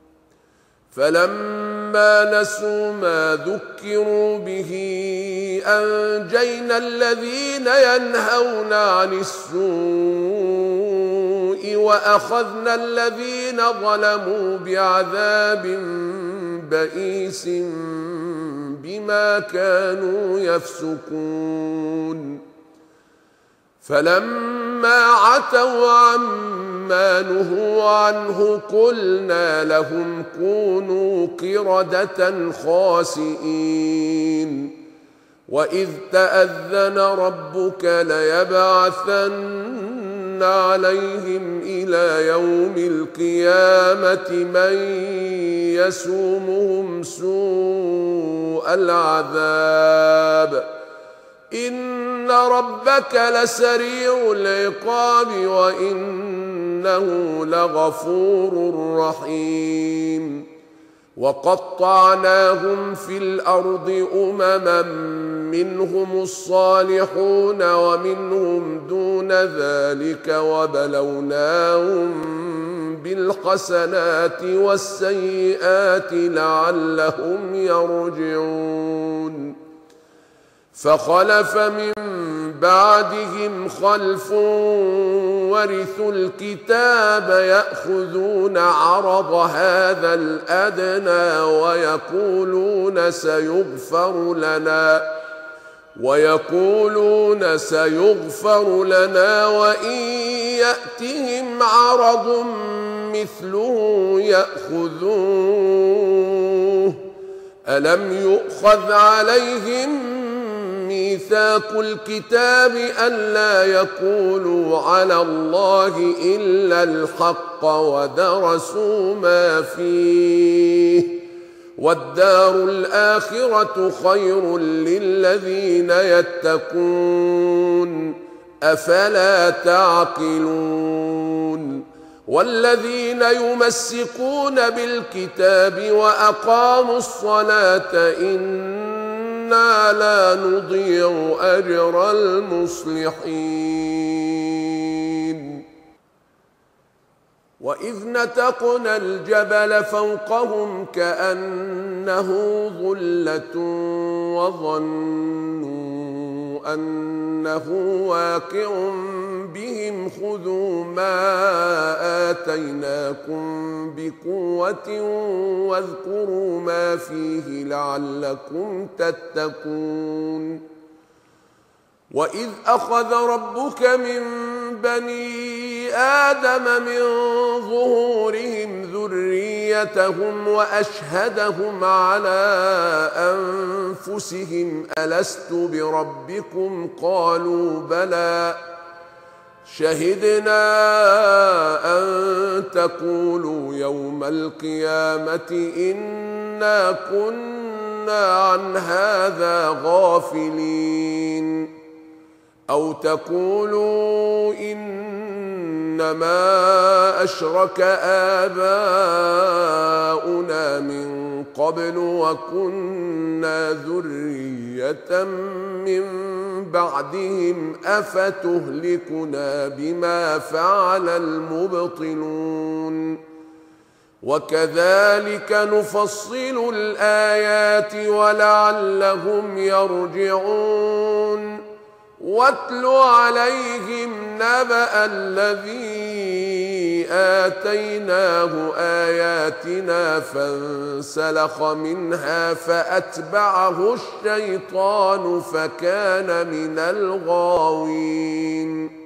فلما نسوا ما ذكروا به أنجينا الذين ينهون عن السوء وأخذنا الذين ظلموا بعذاب بئيس بما كانوا يفسقون فلما عتوا عما نهوا عنه قلنا لهم كونوا قردة خاسئين وإذ تأذن ربك ليبعثن عليهم إلى يوم القيامة من يسومهم سوء العذاب إن ربك لسريع العقاب وإنه لغفور رحيم وقطعناهم في الأرض أمما منهم الصالحون ومنهم دون ذلك وبلوناهم بالحسنات والسيئات لعلهم يرجعون فخلف من بعدهم خلف ورثوا الكتاب يأخذون عرض هذا الأدنى ويقولون سيغفر لنا ويقولون سيغفر لنا وإن يأتهم عرض مثله يأخذوه ألم يؤخذ عليهم ميثاق الكتاب ألا يقولوا على الله إلا الحق ودرسوا ما فيه والدار الآخرة خير للذين يتقون أفلا تعقلون والذين يمسكون بالكتاب وأقاموا الصلاة إنا لا نضيع أجر المصلحين وإذ نتقنا الجبل فوقهم كأنه ظلة وظنوا أنه واقع بهم خذوا ما آتيناكم بقوة واذكروا ما فيه لعلكم تتقون. وإذ أخذ ربك من بني آدم من ظهورهم ذريتهم وأشهدهم على أنفسهم ألست بربكم قالوا بلى شهدنا أن تقولوا يوم القيامة إنا كنا عن هذا غافلين أو تقولوا إنما أشرك آباؤنا من قبل وكنا ذرية من بعدهم أفتهلكنا بما فعل المبطلون وكذلك نفصل الآيات ولعلهم يرجعون. واتل عليهم نبأ الذي آتيناه آياتنا فانسلخ منها فأتبعه الشيطان فكان من الغاوين.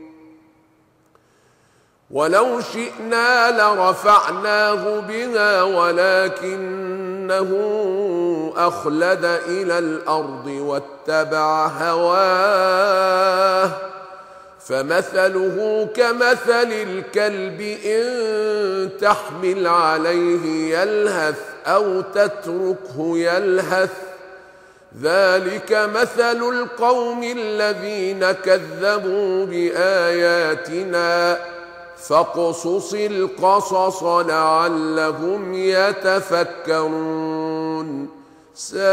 ولو شئنا لرفعناه بها ولكنه أخلد إلى الأرض واتبع هواه فمثله كمثل الكلب إن تحمل عليه يلهث أو تتركه يلهث ذلك مثل القوم الذين كذبوا بآياتنا فاقصص القصص لعلهم يتفكرون. ساء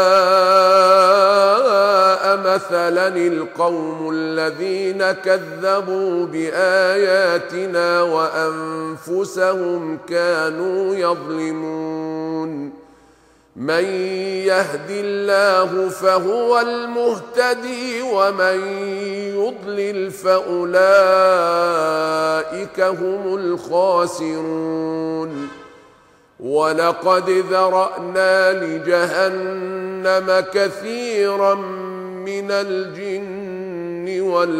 مثلا القوم الذين كذبوا بآياتنا وأنفسهم كانوا يظلمون. من يهد الله فهو المهتدي ومن يضلل فأولئك هم الخاسرون. ولقد ذرأنا لجهنم كثيرا من الجن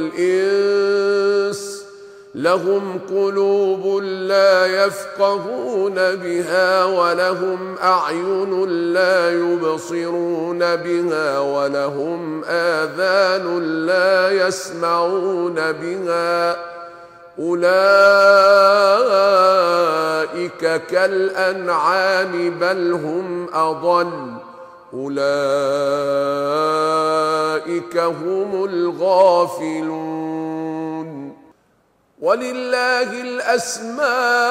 والإنس لهم قلوب لا يفقهون بها ولهم أعين لا يبصرون بها ولهم آذان لا يسمعون بها أولئك كالأنعام بل هم أضل أولئك هم الغافلون. ولله الأسماء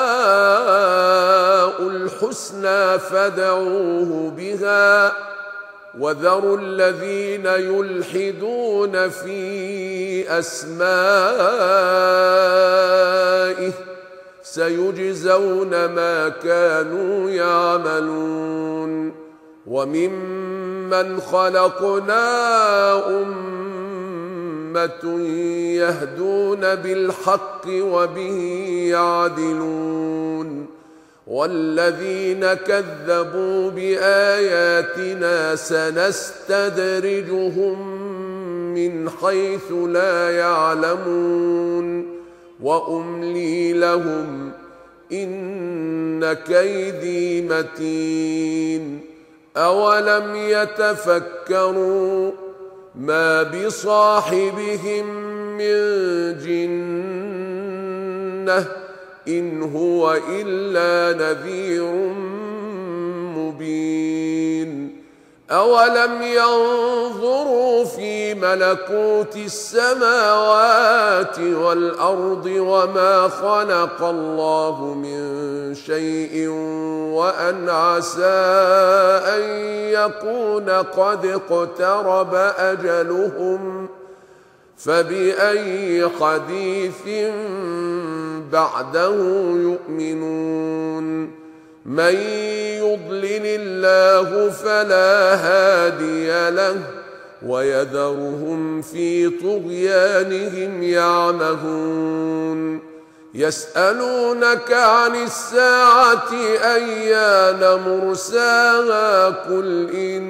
الحسنى فادعوه بها وذروا الذين يلحدون في أسمائه سيجزون ما كانوا يعملون. وممن خلقنا أمة يهدون بالحق وبه يعدلون والذين كذبوا بآياتنا سنستدرجهم من حيث لا يعلمون وأملي لهم إن كيدي متين. أولم يتفكروا ما بصاحبهم من جنة إن هو إلا نذير مبين. أولم ينظروا في ملكوت السماوات والأرض وما خلق الله من شيء وأن عسى أن يكون قد اقترب أجلهم فبأي حديث بعده يؤمنون. من يضلل الله فلا هادي له ويذرهم في طغيانهم يعمهون يسألونك عن الساعة أيان مرساها قل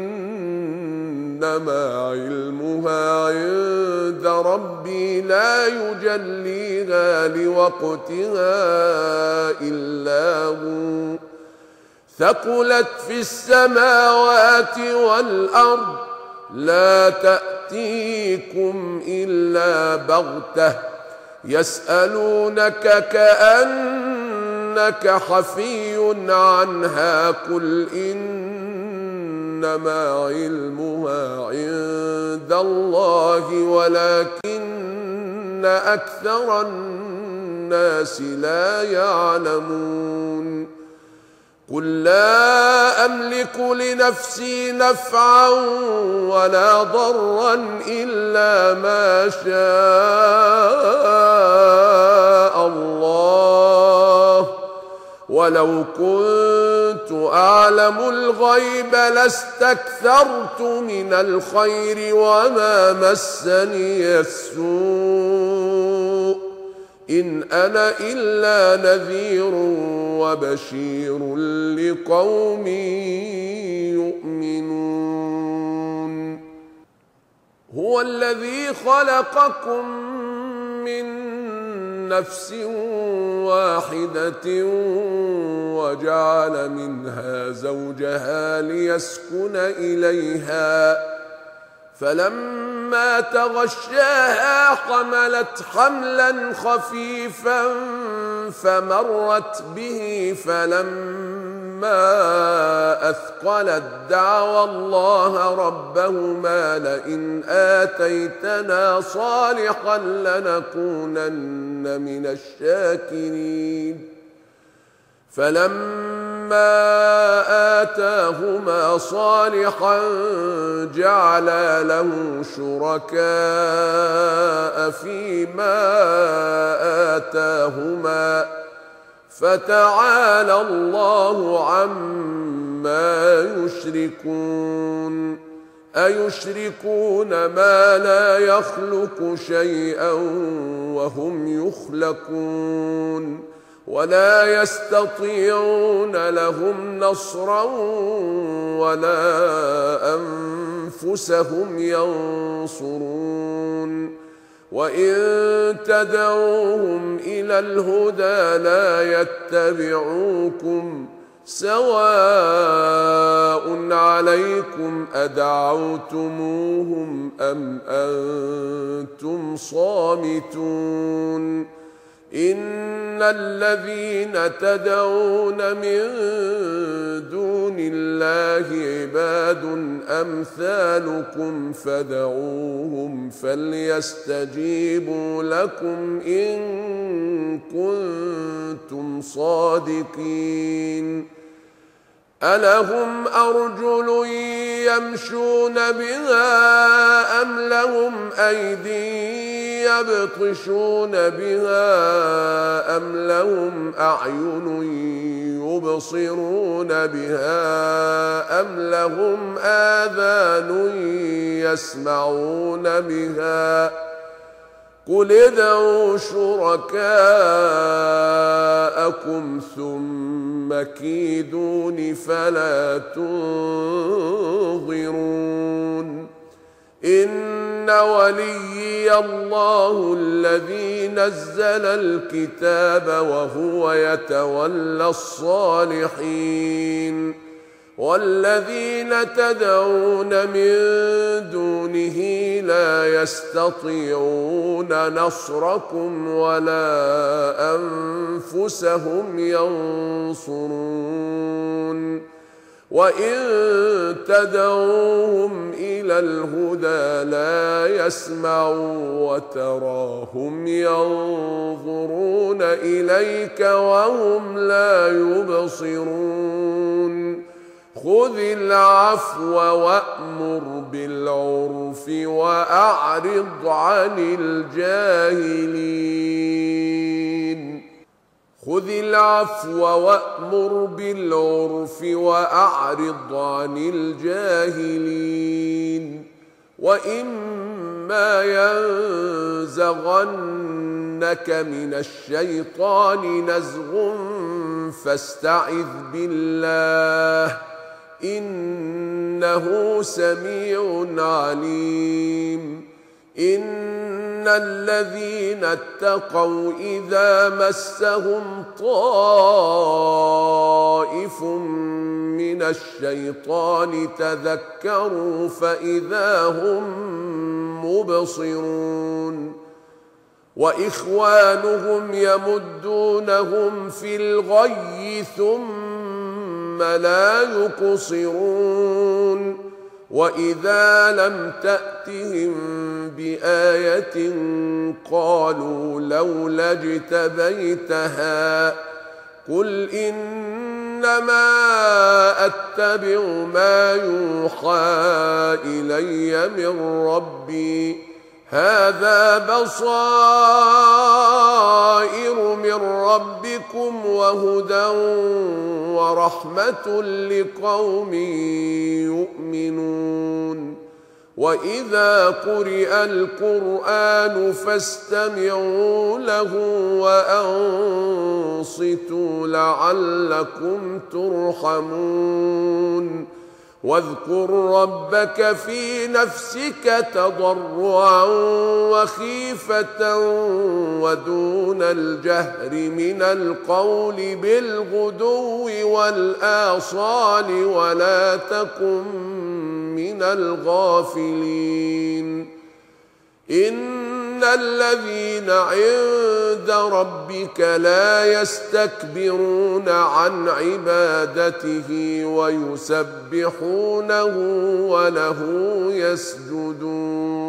إنما علمها عند ربي لا يجليها لوقتها إلا هو ثقلت في السماوات والأرض لا تأتيكم إلا بغتة يسألونك كأنك حفي عنها قل إنما علمها عند الله ولكن أكثر الناس لا يعلمون قل لا أملك لنفسي نفعا ولا ضرا إلا ما شاء الله ولو كنت أعلم الغيب لاستكثرت من الخير وما مسني السوء إن أنا إلا نذير وبشير لقوم يؤمنون هو الذي خلقكم من نفس واحدة وجعل منها زوجها ليسكن إليها فلما تغشاها حملت حملا خفيفا فمرت به فلما أثقلت دعوى الله ربهما لئن آتيتنا صالحا لنكونن من الشاكرين فلما آتاهما صالحا جعلا له شركاء فيما آتاهما فتعالى الله عما يشركون أيشركون ما لا يخلق شيئا وهم يخلقون ولا يستطيعون لهم نصرا ولا أنفسهم ينصرون وإن تدعوهم إلى الهدى لا يتبعوكم سواء عليكم أدعوتموهم أم أنتم صامتون إن الذين تدعون من دون الله عباد أمثالكم فدعوهم فليستجيبوا لكم إن كنتم صادقين ألهم أرجل يمشون بها أم لهم أيدي يبطشون بها أم لهم أعين يبصرون بها أم لهم آذان يسمعون بها قل ادعوا شركاءكم ثم كيدون فلا تنظرون إن وليي الله الذي نزل الكتاب وهو يتولى الصالحين والذين تدعون من دونه لا يستطيعون نصركم ولا أنفسهم ينصرون وإن تدعوهم إلى الهدى لا يسمعوا وتراهم ينظرون إليك وهم لا يبصرون خذ العفو وأمر بالعرف وأعرض عن الجاهلين خذ العفو وأمر بالعرف وأعرض عن الجاهلين وإما ينزغنك من الشيطان نزغ فاستعذ بالله إنه سميع عليم. إن الذين اتقوا إذا مسهم طائف من الشيطان تذكروا فإذا هم مبصرون. وإخوانهم يمدونهم في الغي ثم لا يقصرون. وإذا لم تأتهم بآية قالوا لولا اجتبيتها قل إنما أتبع ما يوحى إلي من ربي هذا بصائر من ربكم وهدى ورحمة لقوم يؤمنون. وإذا قرئ القرآن فاستمعوا له وأنصتوا لعلكم ترحمون. واذكر ربك في نفسك تضرعا وخيفة ودون الجهر من القول بالغدو والآصال ولا تكن من الغافلين. إن الذين عند ربك لا يستكبرون عن عبادته ويسبحونه وله يسجدون.